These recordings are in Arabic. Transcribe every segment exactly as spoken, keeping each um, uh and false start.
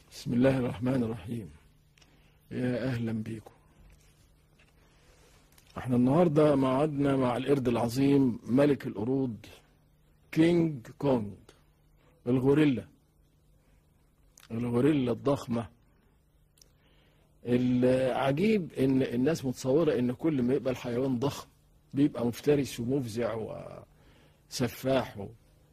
بسم الله الرحمن الرحيم. يا أهلا بيكم. احنا النهاردة معادنا مع القرد العظيم ملك القرود كينج كونج، الغوريلا الغوريلا الضخمة. العجيب ان الناس متصورة ان كل ما يبقى الحيوان ضخم بيبقى مفترس ومفزع وسفاح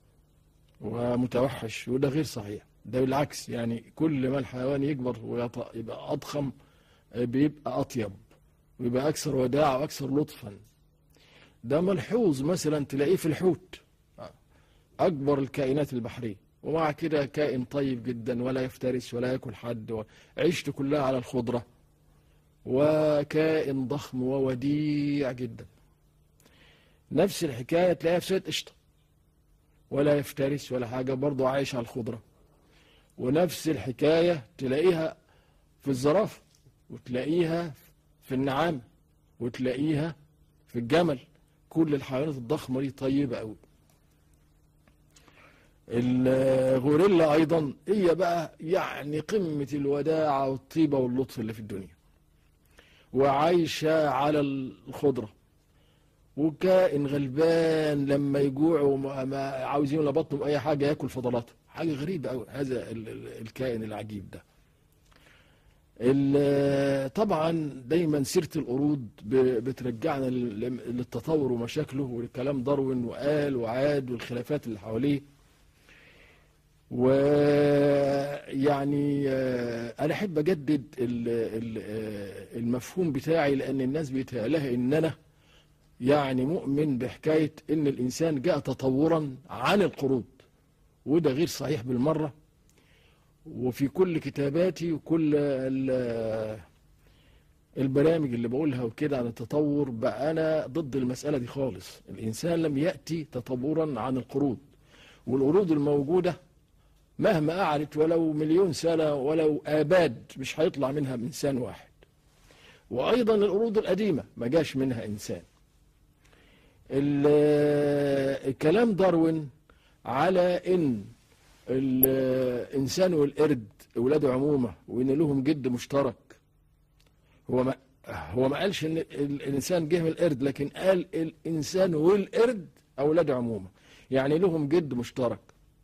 ومتوحش، وده غير صحيح. ده بالعكس، يعني كل ما الحيوان يكبر ويبقى أضخم بيبقى أطيب ويبقى أكثر وداعة وأكثر لطفا. ده ملحوظ مثلا تلاقيه في الحوت، أكبر الكائنات البحرية، ومع كده كائن طيب جدا ولا يفترس ولا يأكل حد، وعيشته كلها على الخضرة، وكائن ضخم ووديع جدا. نفس الحكاية تلاقيها في سيد قشطة، ولا يفترس ولا حاجة، برضه عايش على الخضرة. ونفس الحكاية تلاقيها في الزرافة، وتلاقيها في النعام، وتلاقيها في الجمل. كل الحيوانات الضخمة دي طيبة أوي. الغوريلا أيضا هي بقى يعني قمة الوداعة والطيبة واللطف اللي في الدنيا، وعايشة على الخضرة، وكائن غلبان لما يجوع وما عاوزين ولا بطنه بأي حاجة ياكل فضلاته. حاجة غريبة أوي هذا الكائن العجيب ده. طبعا دايما سيرة القرود بترجعنا للتطور ومشاكله والكلام داروين وقال وعاد والخلافات اللي حواليه. ويعني أنا أحب أجدد المفهوم بتاعي، لأن الناس بيتهيألها إن أنا يعني مؤمن بحكاية إن الإنسان جاء تطورا عن القرود، وده غير صحيح بالمرة. وفي كل كتاباتي وكل البرامج اللي بقولها وكده عن التطور بقى أنا ضد المسألة دي خالص. الإنسان لم يأتي تطورا عن القرود، والقرود الموجودة مهما قعدت ولو مليون سنة ولو آباد مش هيطلع منها إنسان واحد. وأيضا القرود القديمة ما جاش منها إنسان. الكلام داروين على إن الإنسان والقرد أولاده عمومة، وإن لهم جد مشترك. هو ما هو ما قالش إن الإنسان جه من القرد، لكن قال الإنسان والقرد أولاده عمومة، يعني لهم جد مشترك.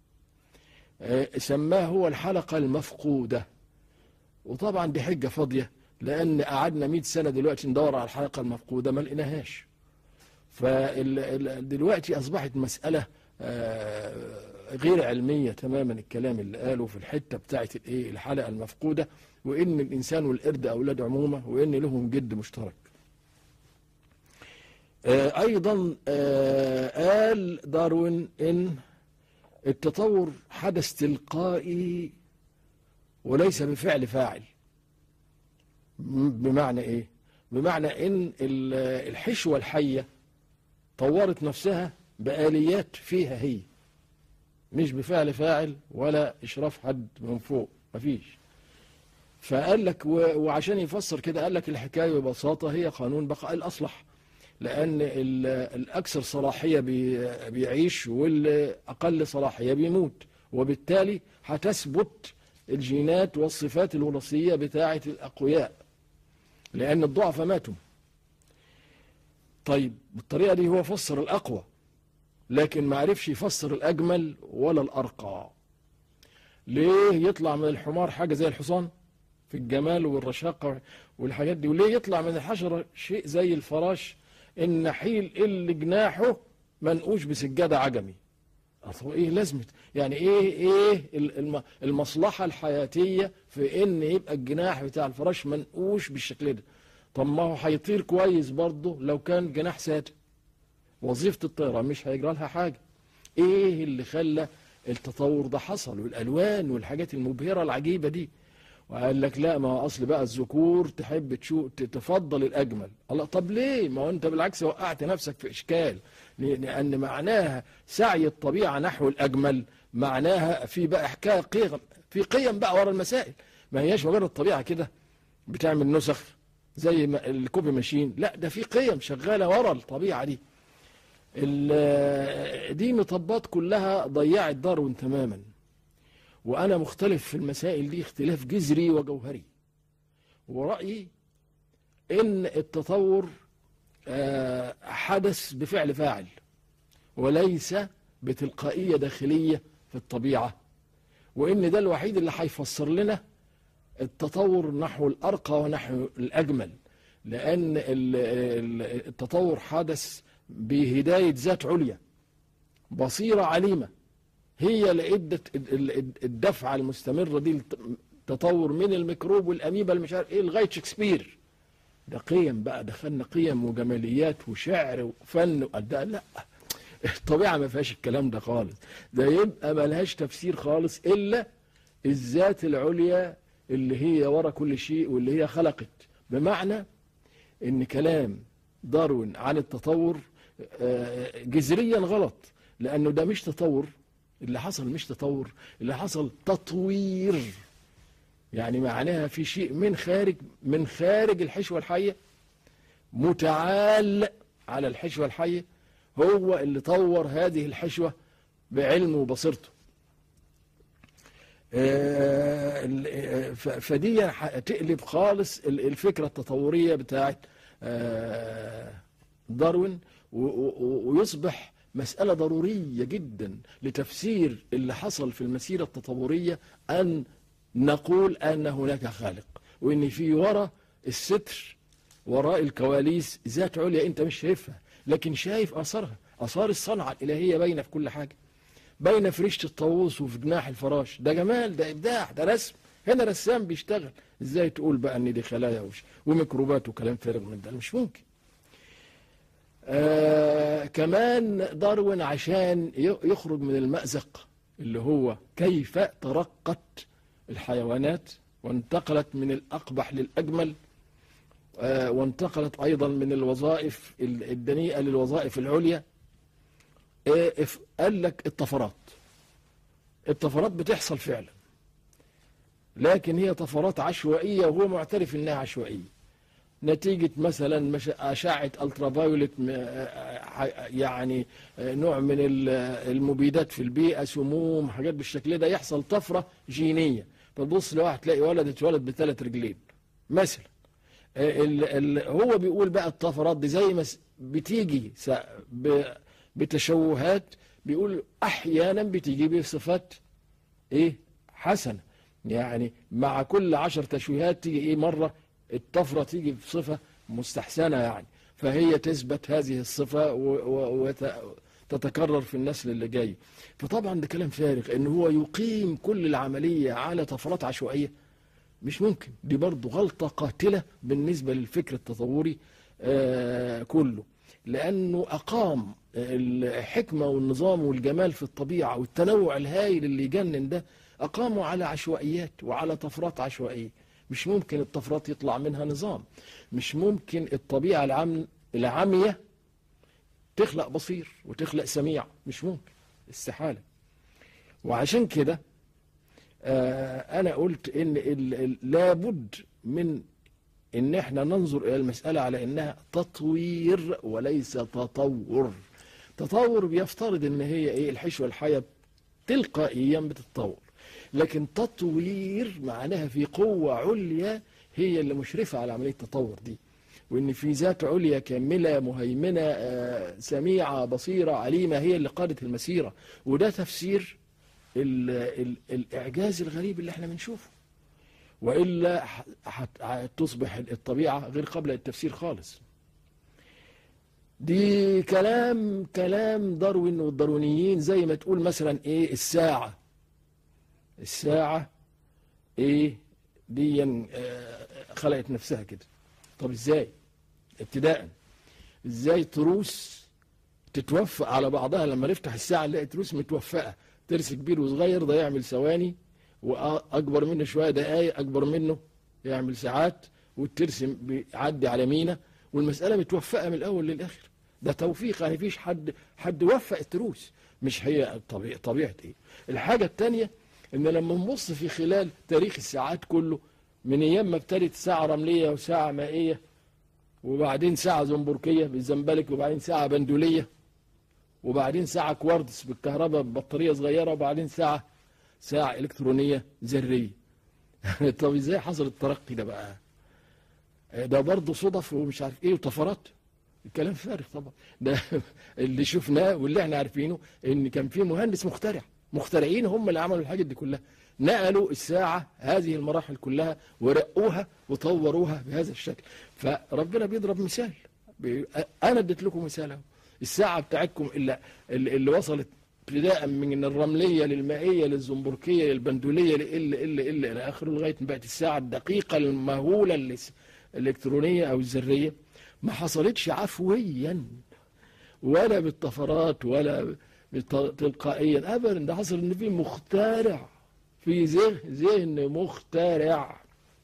سماه هو الحلقة المفقودة. وطبعا دي حجة فاضية، لأن قعدنا مئة سنة دلوقتي ندور على الحلقة المفقودة ما لقيناهاش. فدلوقتي أصبحت مسألة غير علمية تماما الكلام اللي قاله في الحتة بتاعت الايه الحلقة المفقودة، وإن الإنسان والقرد أولاد عمومة، وإن لهم جد مشترك. أيضا قال داروين إن التطور حدث تلقائي وليس بفعل فاعل. بمعنى إيه؟ بمعنى إن الحشوة الحية طورت نفسها بآليات فيها هي، مش بفعل فاعل ولا إشراف حد من فوق، مفيش. فقال لك، وعشان يفسر كده قال لك الحكاية ببساطة هي قانون بقاء الأصلح، لأن الأكثر صلاحية بيعيش والأقل صلاحية بيموت، وبالتالي هتثبت الجينات والصفات الوراثية بتاعة الأقوياء، لأن الضعفاء ماتوا. طيب بالطريقة دي هو فسر الأقوى، لكن ما عرفش يفسر الأجمل ولا الأرقى. ليه يطلع من الحمار حاجة زي الحصان في الجمال والرشاقة والحاجات دي، وليه يطلع من الحشرة شيء زي الفراش النحيل اللي جناحه منقوش بسجادة عجمي؟ أصل إيه لازمة؟ يعني إيه إيه المصلحة الحياتية في إن يبقى الجناح بتاع الفراش منقوش بالشكل ده؟ طب ما هو هيطير كويس برضه لو كان جناح ساتر. وظيفة الطيرة مش هيجرى لها حاجة. ايه اللي خلى التطور ده حصل، والالوان والحاجات المبهرة العجيبة دي؟ وقال لك لا، ما هو اصل بقى الذكور تحب تشوف تفضل الاجمل. الله، طب ليه؟ ما هو انت بالعكس وقعت نفسك في اشكال، لان معناها سعي الطبيعة نحو الاجمل معناها في بقى حكاية قيم، في قيم بقى ورا المسائل. ما هياش مجرد الطبيعة كده بتعمل نسخ زي الكوبي ماشين، لا ده في قيم شغالة ورا الطبيعة دي. دي مطبات كلها ضيعت داروين تماما. وأنا مختلف في المسائل دي اختلاف جذري وجوهري، ورأيي إن التطور حدث بفعل فاعل وليس بتلقائية داخلية في الطبيعة، وإن ده الوحيد اللي هيفسر لنا التطور نحو الأرقى ونحو الأجمل، لأن التطور حدث بهداية ذات عليا بصيرة عليمة، هي اللي ادت الدفعة المستمرة دي التطور من الميكروب والأميبا مش عارف ايه لغاية شكسبير. ده قيم بقى، دخلنا قيم وجماليات وشعر وفن وأداء. لا، الطبيعة ما فيهاش الكلام ده خالص، ده يبقى ما لهاش تفسير خالص إلا الذات العليا اللي هي ورا كل شيء واللي هي خلقت. بمعنى إن كلام داروين عن التطور جذريا غلط، لأنه ده مش تطور اللي حصل، مش تطور اللي حصل تطوير، يعني معناها في شيء من خارج من خارج الحشوة الحية متعال على الحشوة الحية، هو اللي طور هذه الحشوة بعلمه وبصيرته. فدي تقلب خالص الفكرة التطورية بتاعت داروين، ويصبح مسألة ضرورية جدا لتفسير اللي حصل في المسيرة التطورية أن نقول أن هناك خالق، وإن في وراء الستر وراء الكواليس ذات عليا أنت مش شايفها لكن شايف أثرها، أثار الصنعة الإلهية باينة في كل حاجة، باينة في ريشة الطاووس وفي جناح الفراش. ده جمال، ده إبداع، ده رسم. هنا رسام بيشتغل. إزاي تقول بقى أن دي خلايا وميكروبات وكلام فارغ من ده؟ مش ممكن. آه كمان داروين عشان يخرج من المأزق اللي هو كيف ترقت الحيوانات وانتقلت من الأقبح للأجمل، آه وانتقلت أيضا من الوظائف الدنيئة للوظائف العليا، آه قال لك الطفرات. الطفرات بتحصل فعلا، لكن هي طفرات عشوائية وهو معترف انها عشوائية، نتيجة مثلا أشعة الترافايولت، يعني نوع من المبيدات في البيئة، سموم، حاجات بالشكل ده، يحصل طفرة جينية. فتبص لواحد تلاقي ولد اتولد بثلاث رجلين مثلا. ال ال هو بيقول بقى الطفرات دي زي ما بتيجي بتشوهات، بيقول أحيانا بتيجي بصفات إيه حسنة، يعني مع كل عشر تشويهات تيجي إيه مرة الطفرة تيجي بصفة مستحسنة، يعني فهي تثبت هذه الصفة وتتكرر في النسل اللي جاي. فطبعا ده كلام فارغ ان هو يقيم كل العملية على طفرات عشوائية، مش ممكن. دي برضو غلطة قاتلة بالنسبة للفكر التطوري آه كله، لأنه أقام الحكمة والنظام والجمال في الطبيعة والتنوع الهائل اللي يجنن ده، أقاموا على عشوائيات وعلى طفرات عشوائية. مش ممكن الطفرات يطلع منها نظام، مش ممكن الطبيعة العم... العامية تخلق بصير وتخلق سميع، مش ممكن، استحالة. وعشان كده آه أنا قلت إن ال... ال... لابد من إن احنا ننظر إلى المسألة على إنها تطوير وليس تطور. تطور بيفترض إن هي إيه الحشوة الحية تلقائيا بتتطور، لكن تطوير معناها في قوة عليا هي اللي مشرفة على عملية التطور دي، وإن في ذات عليا كاملة مهيمنة آه سميعة بصيرة عليمة هي اللي قادت المسيرة. وده تفسير ال ال الإعجاز الغريب اللي احنا بنشوفه، وإلا تصبح الطبيعة غير قابلة للتفسير خالص. دي كلام كلام داروين والداروينيين، زي ما تقول مثلا ايه الساعة الساعة ايه دي خلقت نفسها كده. طب ازاي ابتداء؟ ازاي تروس تتوفق على بعضها؟ لما نفتح الساعة نلاقي تروس متوفقة، ترس كبير وصغير، ده يعمل ثواني، واكبر منه شويه دقايق، اكبر منه يعمل ساعات، والترس بيعدي على مينا، والمساله متوفقه من الاول للاخر. ده توفيق، يعني فيش حد حد وفق التروس، مش هي طبيعه طبيعه ايه. الحاجه الثانيه ان لما نبص في خلال تاريخ الساعات كله، من ايام ما ابتدت ساعه رمليه وساعه مائيه، وبعدين ساعه زنبركيه بالزنبلك، وبعدين ساعه بندوليه، وبعدين ساعه كواردس بالكهرباء ببطاريه صغيره، وبعدين ساعه ساعة إلكترونية ذرية. طب ازاي حصل الترقي ده بقى؟ ده برضه صدف ومش عارف ايه وطفرات، الكلام فارغ طبعا. ده اللي شفناه واللي احنا عارفينه ان كان في مهندس مخترع، مخترعين هم اللي عملوا الحاجات دي كلها، نقلوا الساعة هذه المراحل كلها ورقوها وطوروها بهذا الشكل. فربنا بيضرب مثال، بي... انا اديت لكم مثال اهو. الساعة بتاعتكم اللي, اللي وصلت ابتداء من الرملية للمائية للزنبركية للبندولية لإل إل إل إلى آخره لغاية ما بقت الساعة الدقيقة المهولة الإلكترونية أو الذرية، ما حصلتش عفويا ولا بالطفرات ولا تلقائيا أبدا، ده حصل إن في مخترع، في ذهن ذهن مخترع.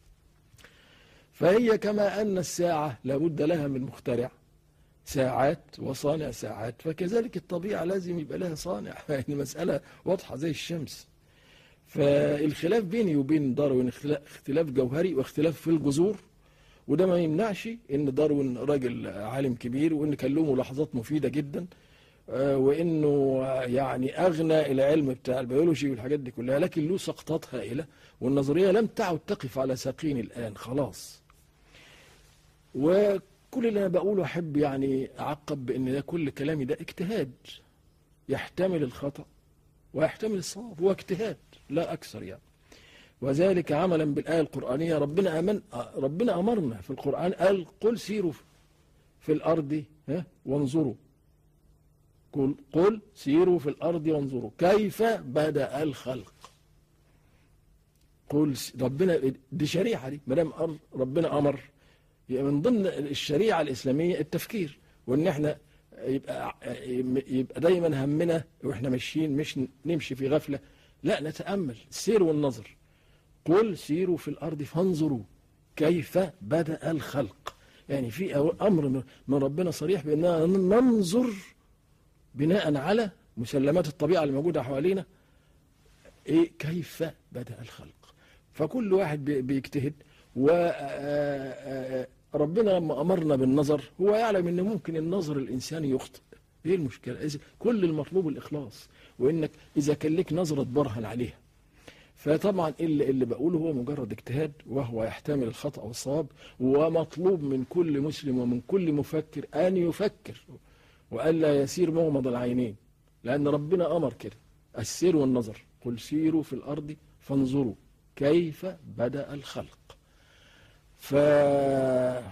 فهي كما أن الساعة لابد لها من مخترع ساعات وصانع ساعات، فكذلك الطبيعة لازم يبقى لها صانع. المسألة واضحة زي الشمس. فالخلاف بيني وبين داروين اختلاف جوهري واختلاف في الجذور، وده ما يمنعش ان داروين راجل عالم كبير وان كان له ملاحظات مفيدة جدا، وانه يعني اغنى العلم بتاع البيولوجي والحاجات دي كلها، لكن له سقطات هائلة والنظرية لم تعد تقف على ساقين الآن خلاص. و كل اللي أنا بقوله أحب يعني أعقب بأن ده كل كلامي ده اجتهاد يحتمل الخطأ ويحتمل الصواب، هو اجتهاد لا أكثر يعني. وذلك عملا بالآية القرآنية. ربنا أمن ربنا أمرنا في القرآن قال قل سيروا في الأرض وانظروا، قل قل سيروا في الأرض وانظروا كيف بدأ الخلق. قل ربنا دي شريعة، دي ما دام ربنا أمر من ضمن الشريعة الإسلامية التفكير، وإن احنا يبقى يبقى دايما همنا واحنا ماشيين مش نمشي في غفلة، لا نتأمل السير والنظر. قل سيروا في الأرض فانظروا كيف بدأ الخلق، يعني في أمر من ربنا صريح بأننا ننظر بناء على مسلمات الطبيعة الموجودة حوالينا إيه كيف بدأ الخلق. فكل واحد بيجتهد، و ربنا لما أمرنا بالنظر هو يعلم أن ممكن النظر الإنساني يخطئ. إيه المشكلة؟ كل المطلوب الإخلاص، وإنك إذا كان لك نظرة برهن عليها. فطبعا اللي, اللي بقوله هو مجرد اجتهاد وهو يحتمل الخطأ والصواب، ومطلوب من كل مسلم ومن كل مفكر أن يفكر وألا يسير مغمض العينين، لأن ربنا أمر كده السير والنظر. قل سيروا في الأرض فانظروا كيف بدأ الخلق. فعملا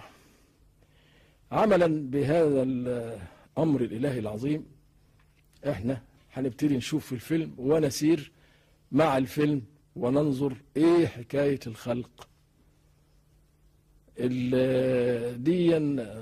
بهذا الأمر الإلهي العظيم احنا هنبتدي نشوف في الفيلم ونسير مع الفيلم وننظر ايه حكاية الخلق. دي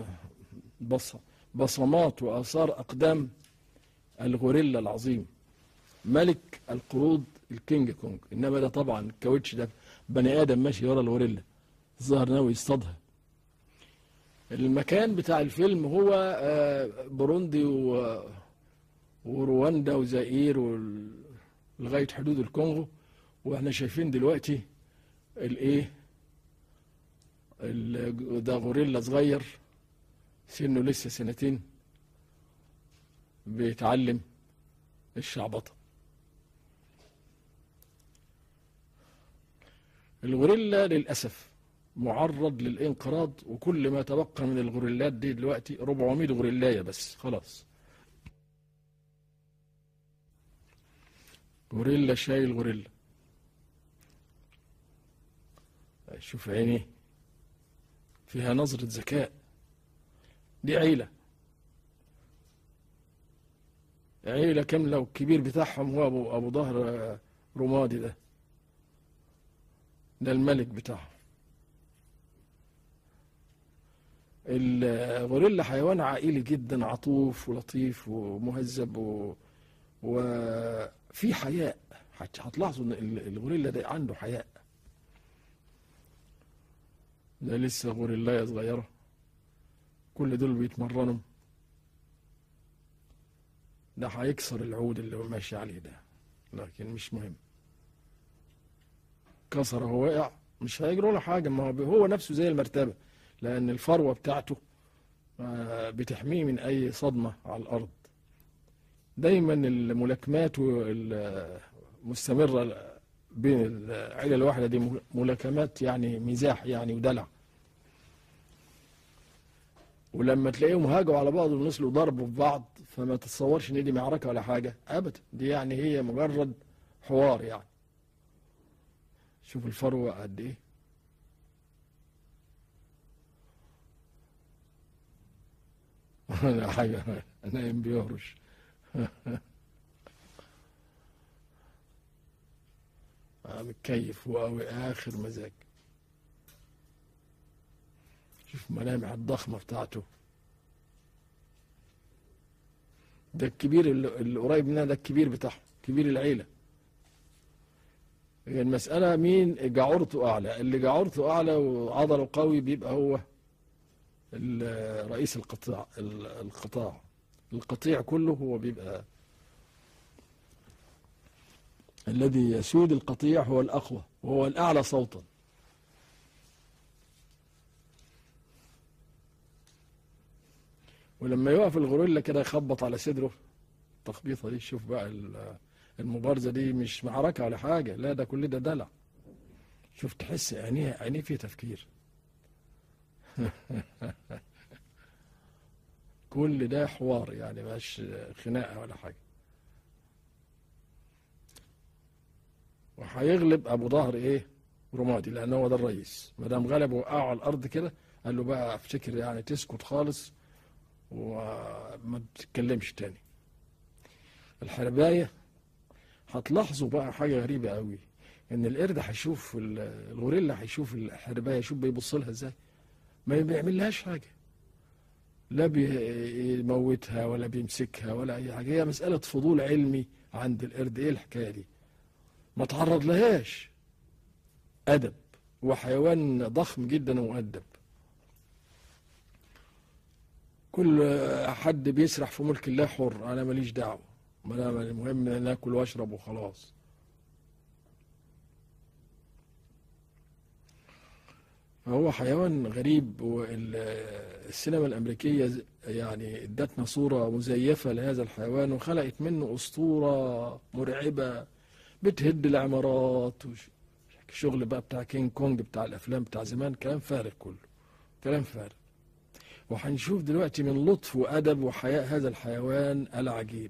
بصمات وآثار أقدام الغوريلا العظيم ملك القرود الكينج كونج. إنما ده طبعا الكاوتش ده بني آدم ماشي ورا الغوريلا، الظاهر ناوي يصطادها. المكان بتاع الفيلم هو بوروندي ورواندا وزائير لغاية حدود الكونغو. واحنا شايفين دلوقتي الايه ده غوريلا صغير سنه لسه سنتين بيتعلم الشعبطة. الغوريلا للأسف معرض للانقراض، وكل ما تبقى من الغوريلات دي دلوقتي أربعمائة غوريلاية بس خلاص. غوريلا شايل غوريلا. شوف عيني فيها نظرة ذكاء. دي عيلة عيلة كاملة، والكبير بتاعهم هو أبو, أبو ظهر رمادي ده ده الملك بتاعهم. الغوريلا حيوان عائلي جدا، عطوف ولطيف ومهذب و... وفي حياء. هتلاحظوا ان الغوريلا ده عنده حياء. ده لسه غوريلاية صغيرة، كل دول بيتمرنوا. ده هيكسر العود اللي هو ماشي عليه ده، لكن مش مهم، كسر هو وقع مش هيجروا له حاجة، ما هو نفسه زي المرتبة، لأن الفروة بتاعته بتحميه من أي صدمة على الأرض. دايما الملاكمات المستمرة بين العيلة الواحدة دي ملاكمات يعني مزاح يعني ودلع، ولما تلاقيهم هاجوا على بعض ونسلوا ضربوا في بعض فما تتصورش ان دي معركة ولا حاجة ابدا، دي يعني هي مجرد حوار يعني. شوف الفروة قد ايه. انا حاجة نايم بيهرش. متكيف هو قوي اخر مزاج. شوف ملامح الضخمة بتاعته. ده الكبير اللي قريب منها، ده الكبير بتاعهم، كبير العيلة. هي المسألة مين جعورته أعلى، اللي جعورته أعلى وعضله قوي بيبقى هو رئيس القطاع. القطاع القطيع كله هو بيبقى الذي يسود القطيع، هو الأقوى وهو الأعلى صوتا. ولما يقف الغوريلا كده يخبط على صدره التخبيطة دي، شوف بقى المبارزة دي مش معركة ولا حاجة، لا ده كل ده دلع. شوف تحس عينيه عينيه فيه تفكير. كل ده حوار يعني، مش خناقة ولا حاجة. وهيغلب أبو ظهر إيه رمادي، لأن هو ده الرئيس. ما دام غلبه وقعه على الأرض كده قال له بقى افتكر يعني تسكت خالص وما تتكلمش تاني. الحرباية هتلاحظوا بقى حاجة غريبة قوي، ان القرد هيشوف الغوريلا، هيشوف الحرباية، شوف بيبص لها ازاي، ما بيعملهاش حاجة، لا بيموتها ولا بيمسكها ولا اي حاجة. هي مسألة فضول علمي عند القرد. ايه الحكاية دي؟ ما تعرض لهاش أدب، وحيوان ضخم جدا ومؤدب. كل حد بيسرح في ملك الله حر، انا ماليش دعوة، المهم ان اكل واشرب وخلاص. فهو حيوان غريب. والسينما الامريكيه يعني ادتنا صوره مزيفه لهذا الحيوان، وخلقت منه اسطوره مرعبه بتهد العمارات وشغل بقى بتاع كينج كونج بتاع الافلام بتاع زمان. كلام فارغ كله، كلام فارغ. وهنشوف دلوقتي من لطف وادب وحياء هذا الحيوان العجيب.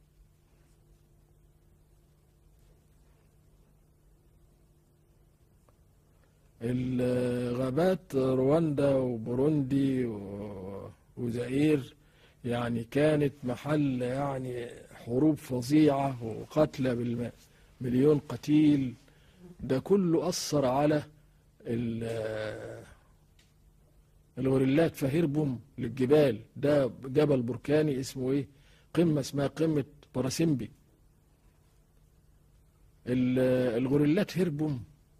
الغابات رواندا وبوروندي وزائر يعني كانت محل يعني حروب فظيعة وقتلى بالمليون قتيل. ده كله أثر على الغوريلات، فهربوا للجبال. ده جبل بركاني اسمه ايه، قمة اسمها قمة باراسيمبي. الغوريلات هربوا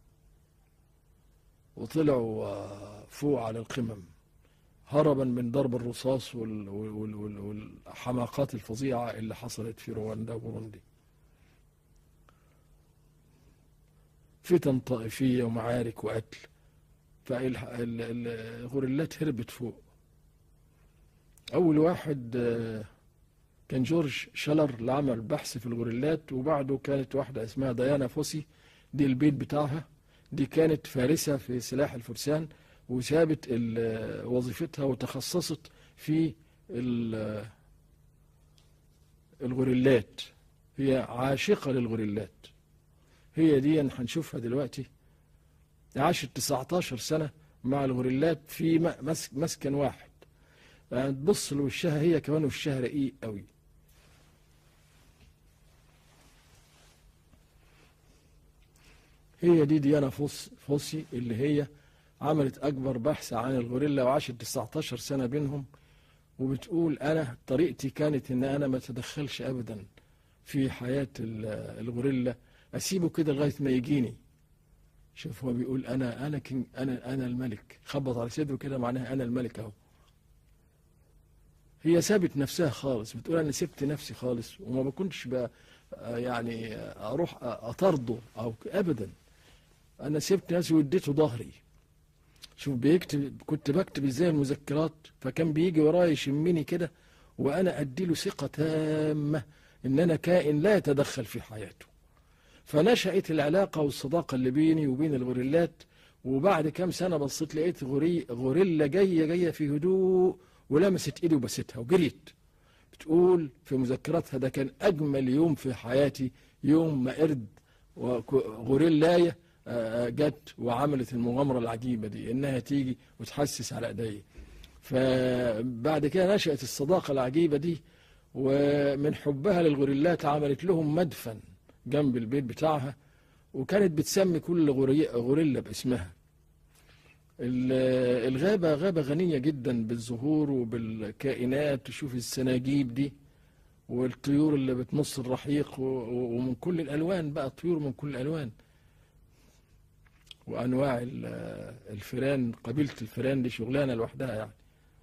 وطلعوا فوق على القمم هربا من ضرب الرصاص والحماقات الفظيعة اللي حصلت في رواندا وبوروندي. فتن طائفية ومعارك وقتل. فالغوريلات هربت فوق. أول واحد كان جورج شالر اللي عمل بحث في الغوريلات، وبعده كانت واحدة اسمها ديانا فوسي، دي البيت بتاعها، دي كانت فارسة في سلاح الفرسان، وسابت وظيفتها وتخصصت في الغوريلات. هي عاشقة للغوريلات. هي دي هنشوفها دلوقتي، عاشت تسعتاشر سنة مع الغوريلات في مسكن واحد. تبص لوشها هي كمان وشها رقيق قوي. هي دي ديانا فوس فوسي اللي هي عملت أكبر بحث عن الغوريلا وعاشت تسعتاشر سنة بينهم. وبتقول أنا طريقتي كانت إن أنا ما أتدخلش أبدا في حياة الغوريلا، أسيبه كده لغاية ما يجيني. شوف هو بيقول أنا أنا كين أنا أنا الملك، خبط على صدره كده معناها أنا الملك أهو. هي سابت نفسها خالص، بتقول أنا سبت نفسي خالص وما بكونش بقى يعني أروح أطرده أو أبدا. أنا سبت نفسي واديته ظهري. شوف بيكتب، كنت بكتب ازاي المذكرات، فكان بيجي ورايا يشمني كده وانا اديله ثقة تامة ان انا كائن لا يتدخل في حياته. فنشأت العلاقة والصداقة اللي بيني وبين الغوريلات. وبعد كام سنة بصيت لقيت غوري غوريلا جاية جاية في هدوء ولمست ايدي وبستها وجريت. بتقول في مذكراتها ده كان أجمل يوم في حياتي، يوم ما قرد غوريلاية جت وعملت المغامرة العجيبة دي، إنها تيجي وتحسس على إيديا. فبعد كده نشأت الصداقة العجيبة دي، ومن حبها للغوريلات عملت لهم مدفن جنب البيت بتاعها، وكانت بتسمي كل غوريلا باسمها. الغابة غابة غنية جدا بالزهور وبالكائنات، تشوف السناجيب دي والطيور اللي بتمص الرحيق، ومن كل الألوان بقى، طيور من كل الألوان وأنواع الفيران. قبيلة الفيران دي شغلانة لوحدها يعني.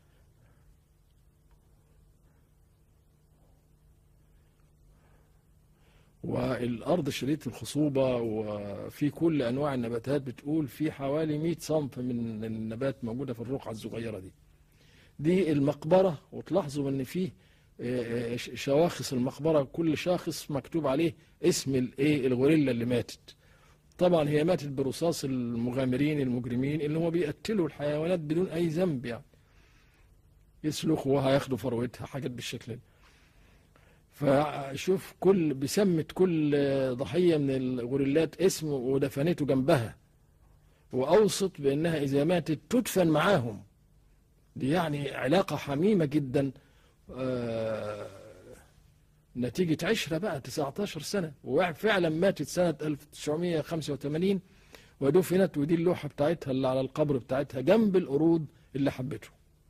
والأرض شديدة الخصوبة، وفي كل أنواع النباتات. بتقول في حوالي مئة صنف من النبات موجودة في الرقعة الصغيرة دي. دي المقبرة، وتلاحظوا ان فيه شواخص المقبرة، كل شاخص مكتوب عليه اسم الايه الغوريلا اللي ماتت. طبعا هي ماتت برصاص المغامرين المجرمين اللي هم بيقتلوا الحيوانات بدون اي ذنب، يعني يسلخوها ياخدوا فروتها، حاجات بالشكل ده. فشوف كل بسمت كل ضحية من الغوريلات اسم ودفنته جنبها، وأوصت بأنها إذا ماتت تدفن معاهم. دي يعني علاقة حميمة جدا، آه نتيجة عشرة بقى تسعة عشر سنة. وفعلا ماتت سنة ألف وتسعمئة وخمسة وثمانين ودفنت، ودي اللوحة بتاعتها اللي على القبر بتاعتها جنب القرود اللي حبته.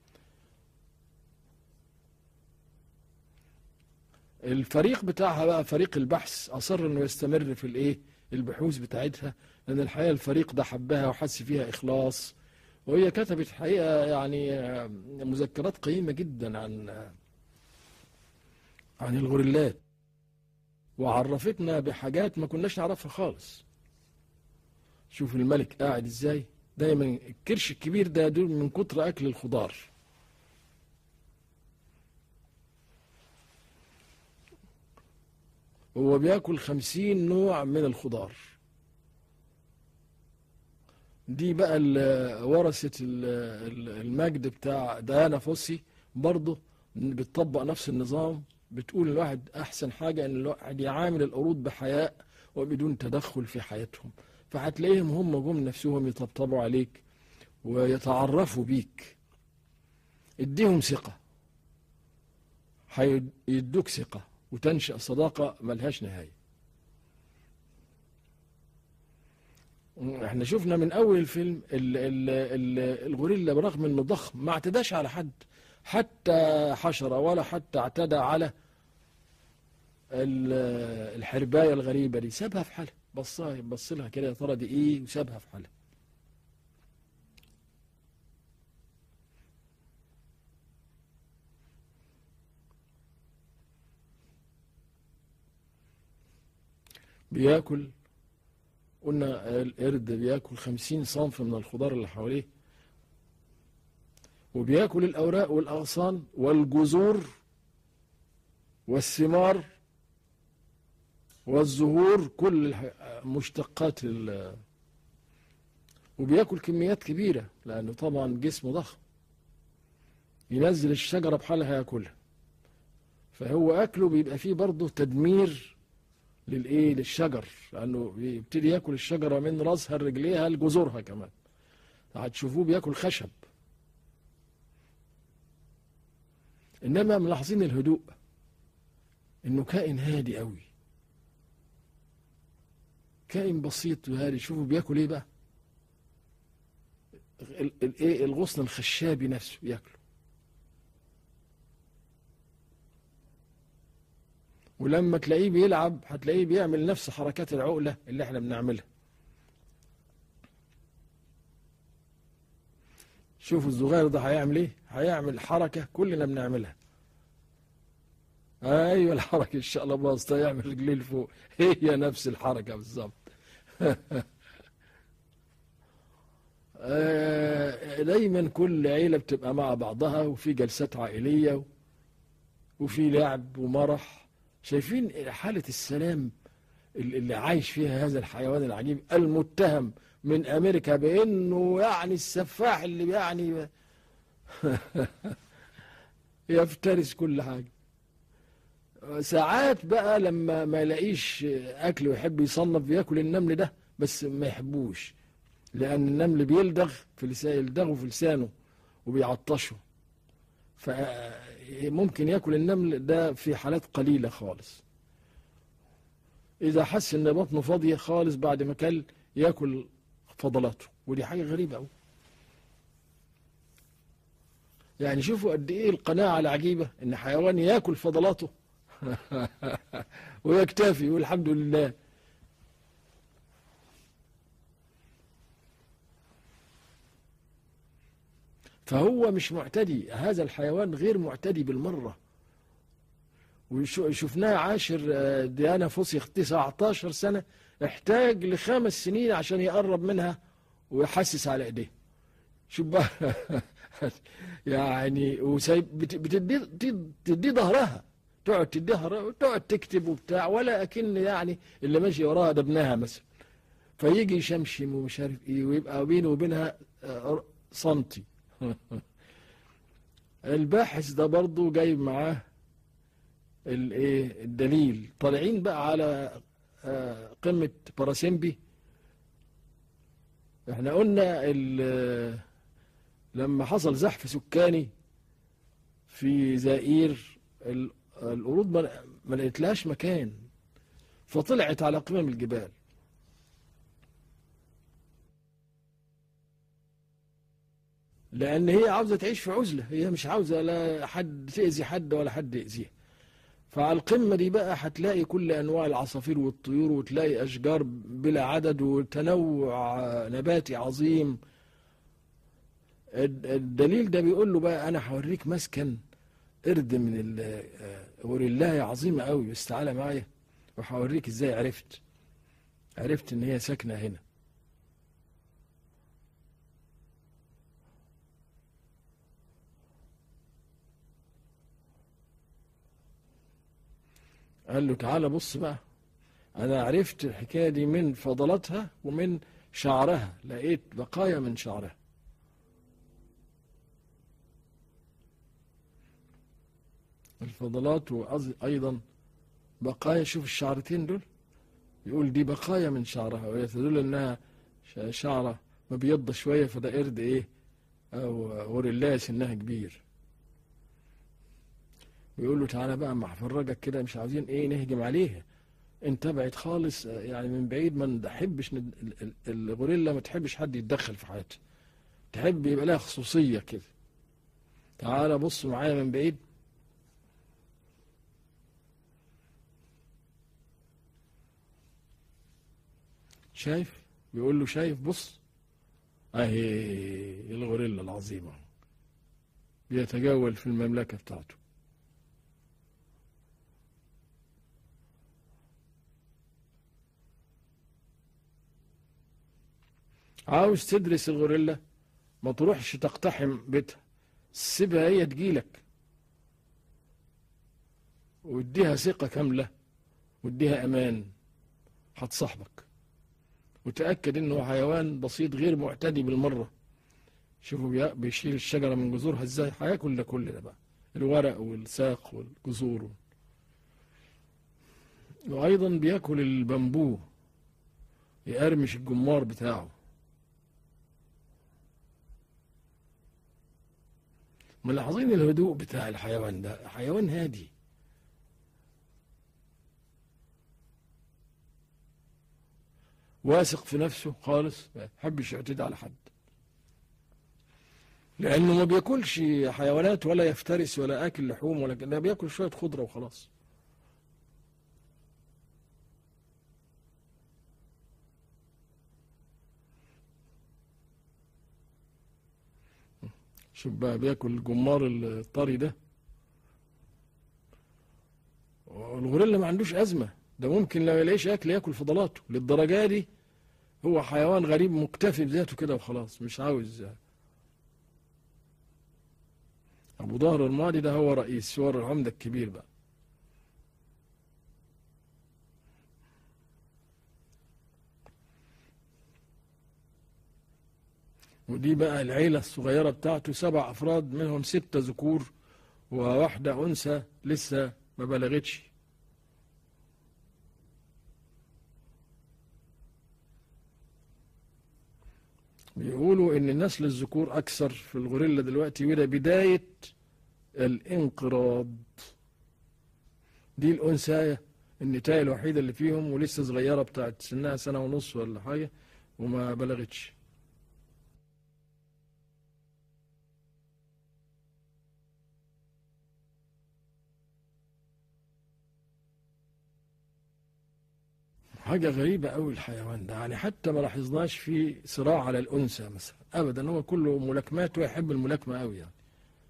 الفريق بتاعها بقى فريق البحث أصر انه يستمر في الايه البحوث بتاعتها، لان الحقيقة الفريق ده حبها وحس فيها إخلاص. وهي كتبت حقيقة يعني مذكرات قيمة جدا عن عن الغوريلات، وعرفتنا بحاجات ما كناش نعرفها خالص. شوف الملك قاعد ازاي، دايما الكرش الكبير ده دول من كتر أكل الخضار. هو بياكل خمسين نوع من الخضار. دي بقى ورثة المجد بتاع ديانا فوسي، برضه بتطبق نفس النظام. بتقول الواحد أحسن حاجة إن الواحد يعامل القرود بحياء وبدون تدخل في حياتهم، فهتلاقيهم هم جم نفسهم يطبطبوا عليك ويتعرفوا بيك. اديهم ثقة، هيدوك ثقة وتنشأ صداقة ملهاش نهاية. احنا شفنا من اول الفيلم ال ال ال الغوريلا برغم انه ضخم ما اعتداش على حد، حتى حشرة، ولا حتى اعتدى على الحرباية الغريبة دي. سابها في حالها، بصها بص لها كده يا ترى دي ايه، وسابها في حالها. بياكل، قلنا القرد بياكل خمسين صنف من الخضار اللي حواليه، وبياكل الأوراق والأغصان والجذور والثمار والزهور، كل مشتقات ال وبياكل كميات كبيرة لأنه طبعا جسمه ضخم. ينزل الشجرة بحالها ياكلها، فهو أكله بيبقى فيه برضه تدمير للايه للشجر، لانه بيبتدي ياكل الشجره من راسها لرجليها لجذورها كمان. هتشوفوه بياكل خشب. انما ملاحظين الهدوء، انه كائن هادي قوي، كائن بسيط وهادي. شوفوا بياكل ايه بقى، الايه الغصن الخشابي نفسه ياكله. ولما تلاقيه بيلعب هتلاقيه بيعمل نفس حركات العقلة اللي احنا بنعملها. شوفوا الصغير ده هيعمل ايه، هيعمل حركة كلنا بنعملها. ايوه الحركة ان شاء الله باظت، يعمل رجليه لفوق، هي نفس الحركة بالظبط. دايما كل عيلة بتبقى مع بعضها، وفي جلسات عائلية، وفي لعب ومرح. شايفين حالة السلام اللي عايش فيها هذا الحيوان العجيب المتهم من أمريكا بأنه يعني السفاح اللي يعني يفترس كل حاجة. ساعات بقى لما ما يلاقيش أكل ويحب يصنف ياكل النمل ده، بس ما يحبوش لأن النمل بيلدغ في لسانه، يلدغه في لسانه وبيعطشه، فممكن ياكل النمل ده في حالات قليلة خالص. إذا حس إن بطنه فاضية خالص بعد ما كل ياكل فضلاته، ودي حاجة غريبة أوي. يعني شوفوا قد إيه القناعة العجيبة إن حيوان ياكل فضلاته ويكتفي والحمد لله. فهو مش معتدي، هذا الحيوان غير معتدي بالمرة. وشفناه عاشر ديانا فوسيخ تسعة عشر سنة، احتاج لخمس سنين عشان يقرب منها ويحسس على ايديه. شوف بقى يعني وسايب بتدي تدي ظهرها، تقعد تدي ظهرها وتقعد تكتب وبتاع، ولا اكن يعني اللي ماشي وراها ده ابنها مثلا، فيجي يشمشم ومش عارف ايه، ويبقى بينه وبينها سنتي. الباحث ده برضه جايب معاه الايه الدليل. طالعين بقى على قمة باراسيمبي. احنا قلنا لما حصل زحف سكاني في زائير، القرود ما لقيتلهاش مكان، فطلعت على قمم الجبال. لأن هي عاوزة تعيش في عزلة، هي مش عاوزة لا حد تأذي حد ولا حد يأذيها. فعلى القمة دي بقى هتلاقي كل أنواع العصافير والطيور، وتلاقي أشجار بلا عدد وتنوع نباتي عظيم. الدليل ده بيقول له بقى أنا هوريك مسكن قرد من الغوريلاية عظيمة قوي، بس تعالى معايا وهوريك إزاي عرفت عرفت إن هي ساكنة هنا. قال له تعالى بص بقى، أنا عرفت الحكاية دي من فضلاتها ومن شعرها، لقيت بقايا من شعرها. الفضلات وأيضا بقايا، شوف الشعرتين دول، يقول دي بقايا من شعرها، وهي تدل إنها شعرة مبيضة شوية، فده قرد إيه أو غوريلا سنها كبير. ويقول له تعالى بقى ما هفرجك كده، مش عاوزين إيه نهجم عليها، انت بعيد خالص يعني من بعيد، ما نحبش الغوريلا ما تحبش حد يتدخل في حياتها، تحب يبقى لها خصوصية كده. تعال بص معايا من بعيد. شايف؟ بيقول له شايف بص اهي الغوريلا العظيمة بيتجول في المملكة بتاعته. عاوز تدرس الغوريلا ما تروحش تقتحم بيتها، سيبها هي تجيلك واديها ثقة كاملة واديها امان، هتصاحبك. وتأكد انه حيوان بسيط غير معتدي بالمرة. شوفوا بيشيل الشجرة من جذورها ازاي، هياكل ده كل ده بقى، الورق والساق والجذور. وايضا بياكل البامبو، يقرمش الجمار بتاعه. ملاحظين الهدوء بتاع الحيوان ده، حيوان هادي. واثق في نفسه خالص، ما يحبش يعتدي على حد، لأنه ما بياكلش حيوانات ولا يفترس ولا آكل لحوم ولا كده، بياكل شوية خضرة وخلاص. شوف بقى بياكل الجمار الطري ده. الغوريلا ما عندوش أزمة، ده ممكن لو يلاقيش أكل ياكل فضلاته للدرجة دي. هو حيوان غريب مكتفي بذاته كده وخلاص، مش عاوز. أبو ظهر الماضي ده هو رئيس، هو العمدة الكبير بقى. ودي بقى العيلة الصغيرة بتاعته سبع أفراد، منهم ستة ذكور وواحدة أنثى لسه ما بلغتش. بيقولوا إن نسل الذكور أكثر في الغوريلا دلوقتي، وده بداية الانقراض. دي الأنثى النتاية الوحيدة اللي فيهم، ولسه صغيرة بتاعت سنها سنة ونص ولا حاجة وما بلغتش. حاجة غريبة أوي الحيوان ده، يعني حتى ما لاحظناش فيه صراع على الأنثى مثلا أبدا، هو كله ملاكمات ويحب الملاكمة أوي، يعني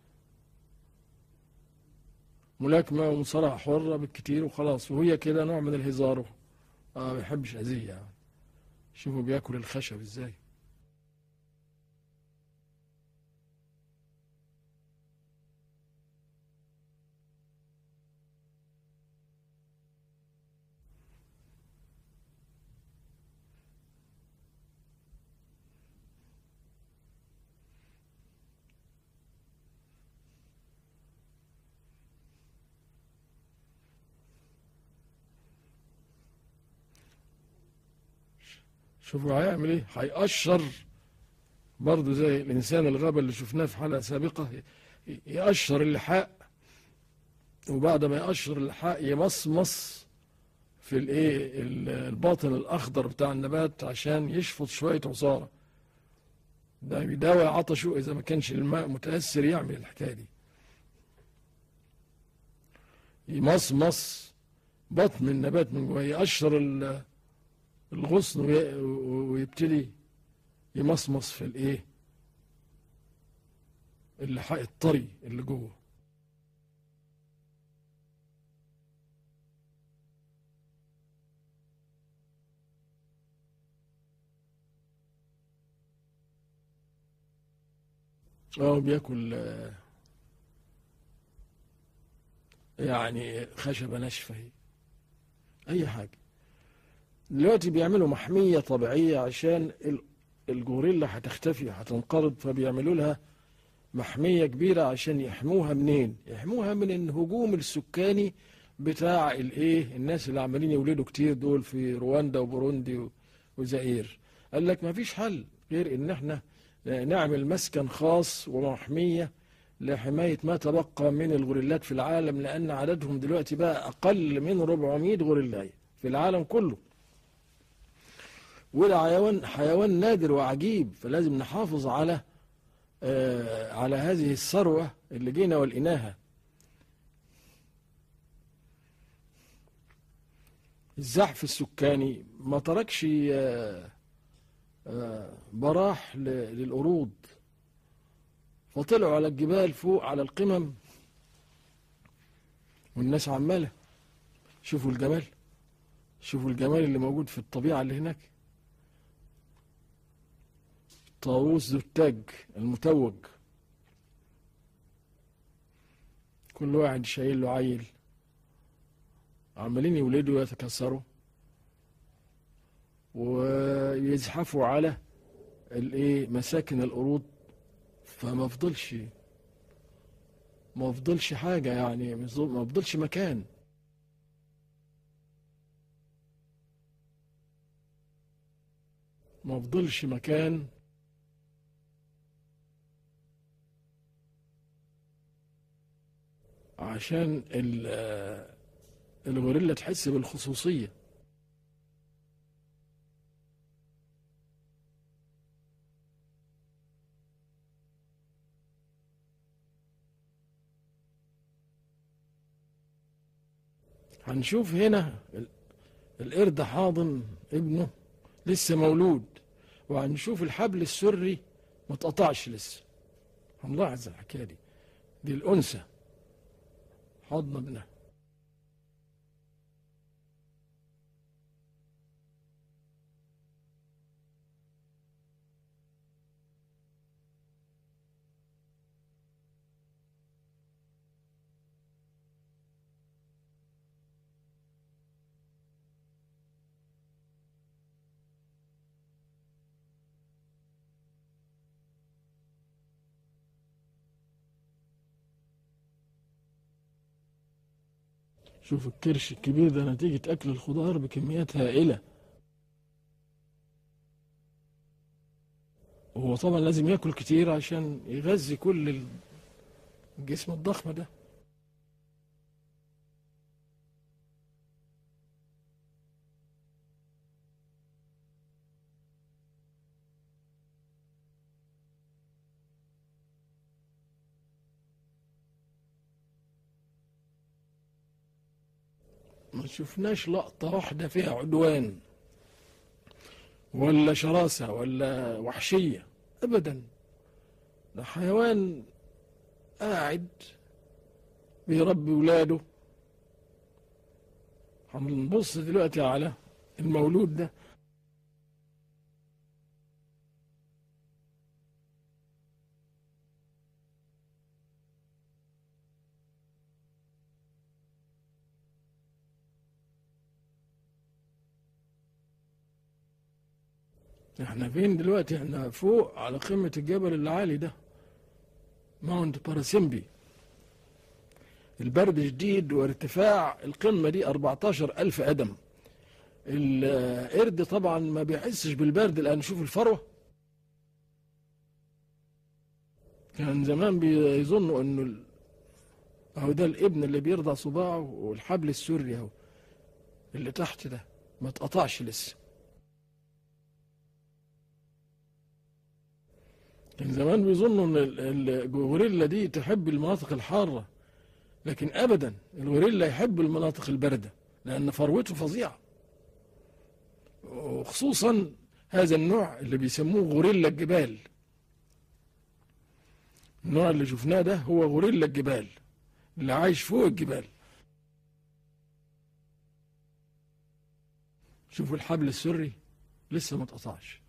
ملاكمة ومصارعة حرة بالكتير وخلاص، وهي كده نوع من الهزار. اه ما بيحبش أذية يعني. شوفوا بياكل الخشب ازاي. شوفوا هيعمل ايه، هيقشر برضه زي الإنسان الغابة اللي شفناه في حلقة سابقة، يقشر اللحاء، وبعد ما يقشر اللحاء يمصمص في الايه الباطن الأخضر بتاع النبات عشان يشفط شوية عصارة. ده بيداوي عطشه إذا ما كانش الماء متأثر، يعمل الحكاية دي، يمصمص بطن النبات من جوه، يقشر الغصن ويبتدي يمصمص في الايه اللحاء الطري اللي جوه. اه بياكل يعني خشبة ناشفة، هي اي حاجة. دلوقتي بيعملوا محمية طبيعية عشان الجوريلا هتختفي هتنقرض، فبيعملوا لها محمية كبيرة عشان يحموها منين؟ يحموها من الهجوم السكاني بتاع الايه الناس اللي عمالين يولدوا كتير دول في رواندا وبوروندي وزائر. قال لك ما فيش حل غير ان احنا نعمل مسكن خاص ومحمية لحماية ما تبقى من الغوريلات في العالم، لان عددهم دلوقتي بقى اقل من أربعمائة غوريلا في العالم كله، وده حيوان حيوان نادر وعجيب، فلازم نحافظ على آه على هذه الثروة اللي جينا ولقيناها. الزحف السكاني ما تركش آه آه براح للقرود، فطلعوا على الجبال فوق على القمم، والناس عمالة شوفوا الجمال، شوفوا الجمال اللي موجود في الطبيعة اللي هناك. طاووس ذو التاج المتوج، كل واحد شايل له عيل، عمالين يولدوا ويتكسروا ويزحفوا على الايه مساكن القرود، فما فضلش ما فضلش حاجة، يعني ما فضلش مكان. ما فضلش مكان عشان الغوريلا تحس بالخصوصية. هنشوف هنا القرد حاضن ابنه لسه مولود، وهنشوف الحبل السري ما اتقطعش لسه. هنلاحظ الحكاية دي، دي الأنثى حاضنة ابنها. شوف الكرش الكبير ده نتيجة أكل الخضار بكميات هائلة. وهو طبعا لازم ياكل كتير عشان يغذي كل الجسم الضخم ده. ما شفناش لقطة واحدة فيها عدوان ولا شراسة ولا وحشية أبدا. ده حيوان قاعد بيربي ولاده. هنبص دلوقتي على المولود ده. احنا فين دلوقتي؟ احنا فوق على قمة الجبل العالي ده، ماونت باراسيمبي. البرد شديد وارتفاع القمة دي أربعتاشر ألف قدم. القرد طبعا ما بيحسش بالبرد لأن شوف الفروة. كان زمان بيظنوا انه ال- اهو ده الابن اللي بيرضع صباعه، والحبل السري اهو اللي تحت ده ما اتقطعش لسه. كان زمان بيظنوا ان ال- الغوريلا دي تحب المناطق الحارة، لكن ابدا الغوريلا يحب المناطق الباردة لان فروته فظيعة. وخصوصا هذا النوع اللي بيسموه غوريلا الجبال. النوع اللي شفناه ده هو غوريلا الجبال اللي عايش فوق الجبال. شوفوا الحبل السري لسه ما اتقطعش.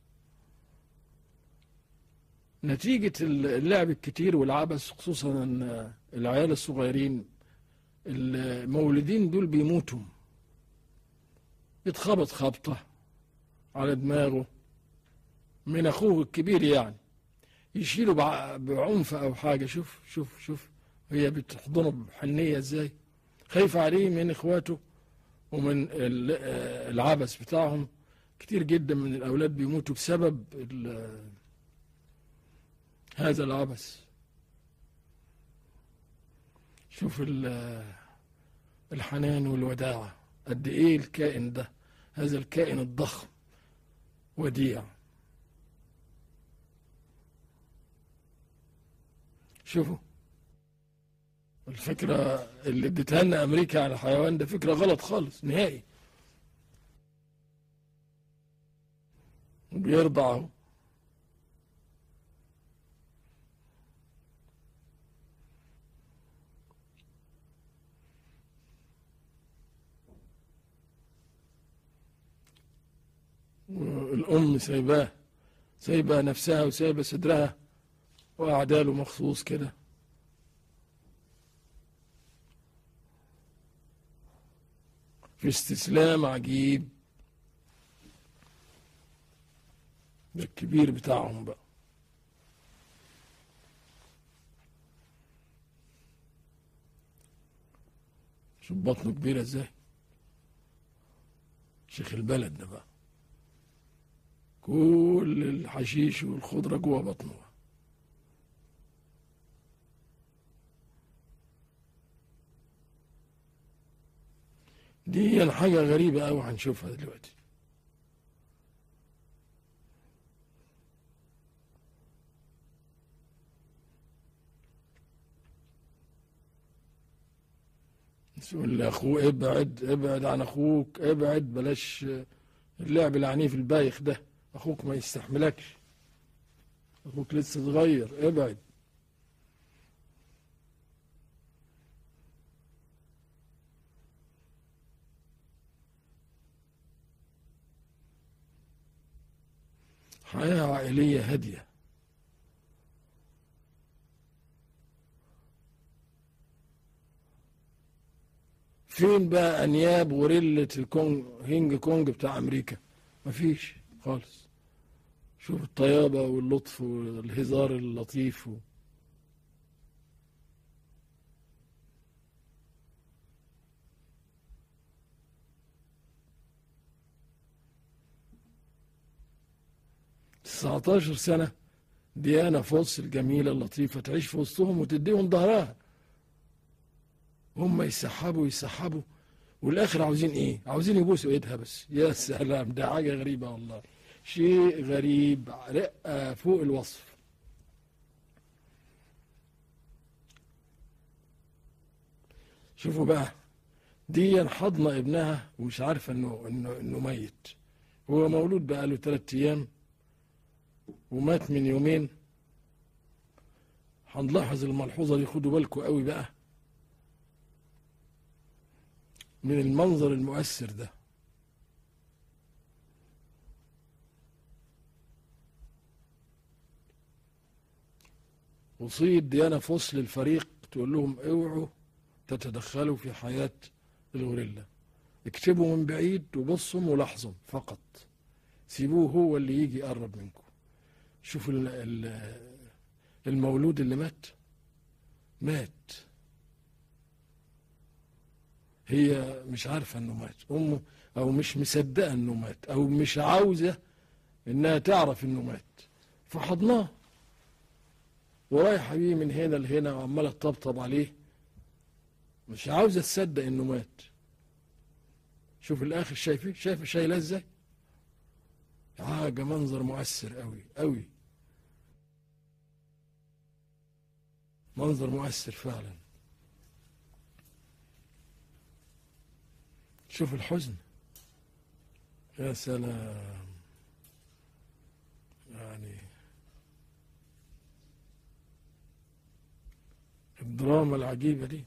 نتيجة اللعب الكتير والعبث، خصوصا ان العيال الصغيرين المولودين دول بيموتوا. يتخبط خبطة على دماغه من اخوه الكبير، يعني يشيله بع- بعنف او حاجة. شوف شوف شوف هي بتحضنه بحنية ازاي، خايفة عليه من اخواته ومن ال- العبث بتاعهم. كتير جدا من الاولاد بيموتوا بسبب ال- هذا العبث. شوف ال- الحنان والوداعة قد ايه الكائن ده، هذا الكائن الضخم وديع. شوفوا الفكرة اللي اديتها لنا امريكا على الحيوان ده فكرة غلط خالص نهائي. بيرضعه. الام سايباه، سايبه نفسها وسايبه صدرها وقاعده له مخصوص كده. في استسلام عجيب. ده الكبير بتاعهم بقى. شوف بطنه كبيرة ازاي. شيخ البلد ده بقى كل الحشيش والخضرة جوه بطنه. دي حاجة غريبة أوي هنشوفها دلوقتي. يقول لأخوه ابعد ابعد عن أخوك، ابعد بلاش اللعب العنيف البايخ ده، أخوك ما يستحملكش، أخوك لسه صغير، ابعد. حياة عائلية هادية. فين بقى أنياب غوريلا الكونج هينج كونج بتاع أمريكا؟ مفيش خالص. شوف الطيابة واللطف والهزار اللطيف و... تسعتاشر سنة ديانا فوس الجميلة اللطيفة تعيش في وسطهم وتديهم ظهرها، هم يسحبوا يسحبوا والاخر عاوزين ايه؟ عاوزين يبوسوا ايدها بس. يا سلام، ده حاجة غريبة والله، شيء غريب، رقة فوق الوصف. شوفوا بقى، دي حضنة ابنها ومش عارفة انه انه انه ميت، هو مولود بقى له ثلاث ايام ومات من يومين. هنلاحظ الملحوظة دي، خدوا بالكم قوي بقى من المنظر المؤثر ده. وصية ديانا فوس للفريق تقول لهم اوعوا تتدخلوا في حياة الغوريلا، اكتبوا من بعيد وبصوا ولاحظوا فقط، سيبوه هو اللي يجي يقرب منكم. شوفوا المولود اللي مات مات، هي مش عارفة انه مات، امه او مش مصدقة انه مات، او مش عاوزة انها تعرف انه مات، فحضناه ورايحة بيه من هنا لهنا وعمالة تطبطب عليه، مش عاوزة تصدق انه مات. شوف الاخر، شايفين شايف شايلاه ازاي؟ حاجة منظر مؤثر قوي قوي، منظر مؤثر فعلا. شوف الحزن، يا سلام، يعني الدراما العجيبة دي.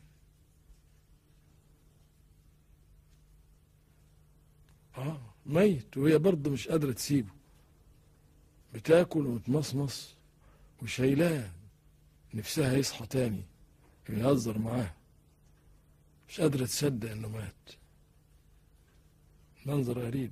اه ميت وهي برضه مش قادرة تسيبه، بتاكل وتمصمص وشايلاه، نفسها يصحى تاني يهزر معاه، مش قادرة تصدق انه مات. منظر غريب.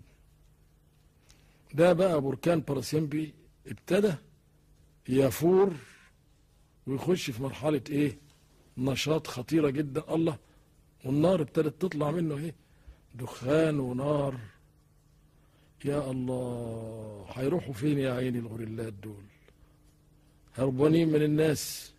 ده بقى بركان باراسيمبي ابتدى يفور ويخش في مرحلة ايه؟ نشاط خطيرة جدا. الله، والنار ابتدت تطلع منه ايه؟ دخان ونار. يا الله، هيروحوا فين يا عيني الغوريلات دول؟ هربانين من الناس.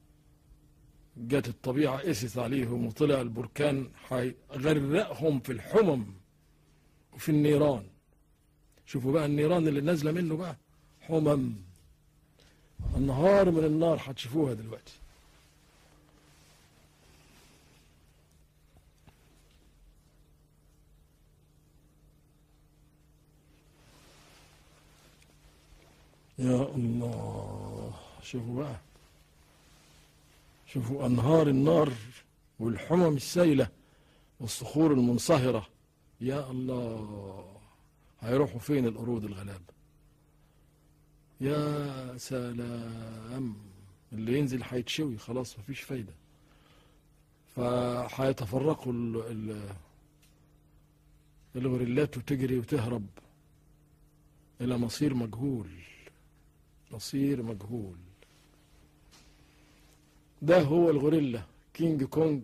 جت الطبيعة قست عليهم وطلع البركان هيغرقهم في الحمم وفي النيران. شوفوا بقى النيران اللي نازلة منه بقى، حمم، النهار من النار هتشوفوها دلوقتي. يا الله، شوفوا بقى، شوفوا أنهار النار والحمم السيلة والصخور المنصهرة. يا الله، هيروحوا فين القرود الغلابة؟ يا سلام، اللي ينزل هيتشوي خلاص، مفيش فايدة. فهيتفرقوا الغوريلات وتجري وتهرب إلى مصير مجهول، مصير مجهول. ده هو الغوريلا كينج كونج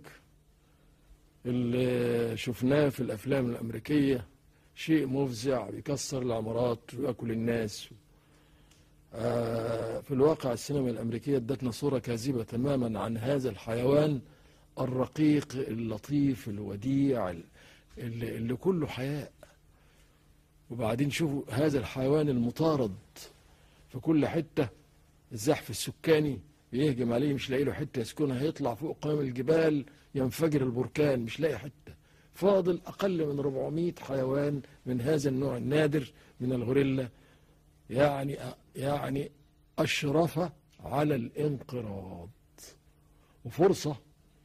اللي شفناه في الأفلام الأمريكية، شيء مفزع، بيكسر العمارات ويأكل الناس. آه في الواقع السينما الأمريكية ادتنا صورة كاذبة تماما عن هذا الحيوان الرقيق اللطيف الوديع اللي, اللي كله حياء. وبعدين شوفوا هذا الحيوان المطارد في كل حتة، الزحف السكاني يهجم عليه مش لاقي له حتة يسكنها، هيطلع فوق قمم الجبال ينفجر البركان مش لاقي حتة. فاضل أقل من أربعمائة حيوان من هذا النوع النادر من الغوريلا، يعني يعني أشرف على الانقراض. وفرصة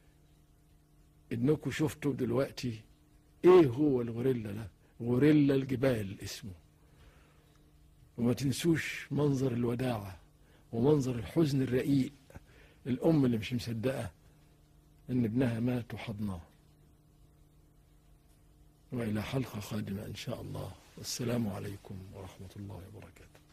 إنكم شفتوا دلوقتي إيه هو الغوريلا ده، غوريلا الجبال اسمه. وما تنسوش منظر الوداعة ومنظر الحزن الرقيق، الأم اللي مش مصدقة إن ابنها مات وحضناه. وإلى حلقة قادمة إن شاء الله، والسلام عليكم ورحمة الله وبركاته.